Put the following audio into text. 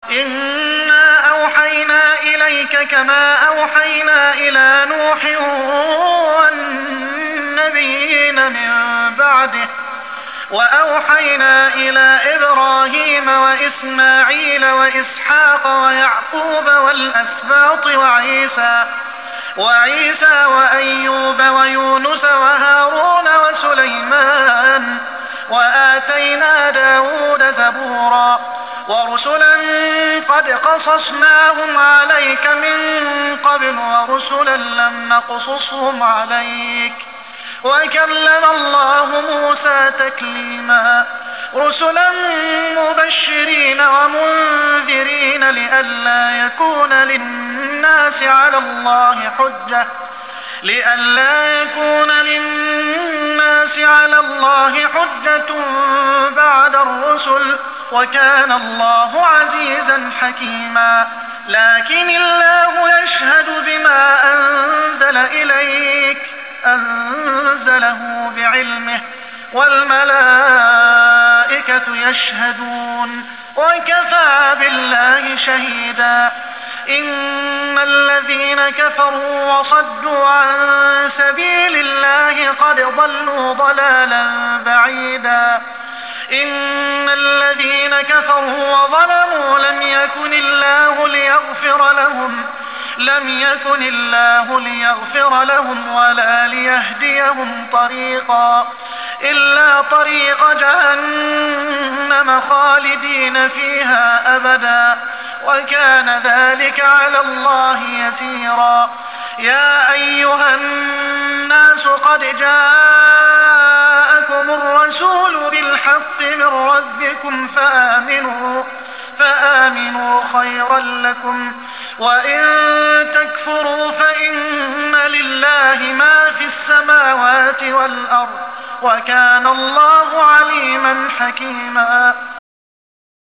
إنا أوحينا إليك كما أوحينا إلى نوح والنبيين من بعده وأوحينا إلى إبراهيم وإسماعيل وإسحاق ويعقوب والأسباط وعيسى وأيوب ويونس وهارون وسليمان وآتينا داود زبورا ورسلا قد قصصناهم عليك من قبل ورسلا لم نقصصهم عليك وكلم الله موسى تكليما رسلا مبشرين ومنذرين لئلا يكون للناس على الله حجة بعد الرسل وكان الله عزيزا حكيما لكن الله يشهد بما أنزل إليك أنزله بعلمه والملائكة يشهدون وكفى بالله شهيدا إن الذين كفروا وصدوا عن سبيل الله قد ضلوا ضلالا بعيدا إن الذين كفروا وظلموا لم يكن الله ليغفر لهم ولا ليهديهم طريقا إلا طريق جهنم خالدين فيها أبدا وكان ذلك على الله يسيرا يا أيها الناس قد جاءكم الرسول بالحق من ربكم فآمنوا خيرا لكم وإن تكفروا فإن لله ما في السماوات والأرض وكان الله عليما حكيما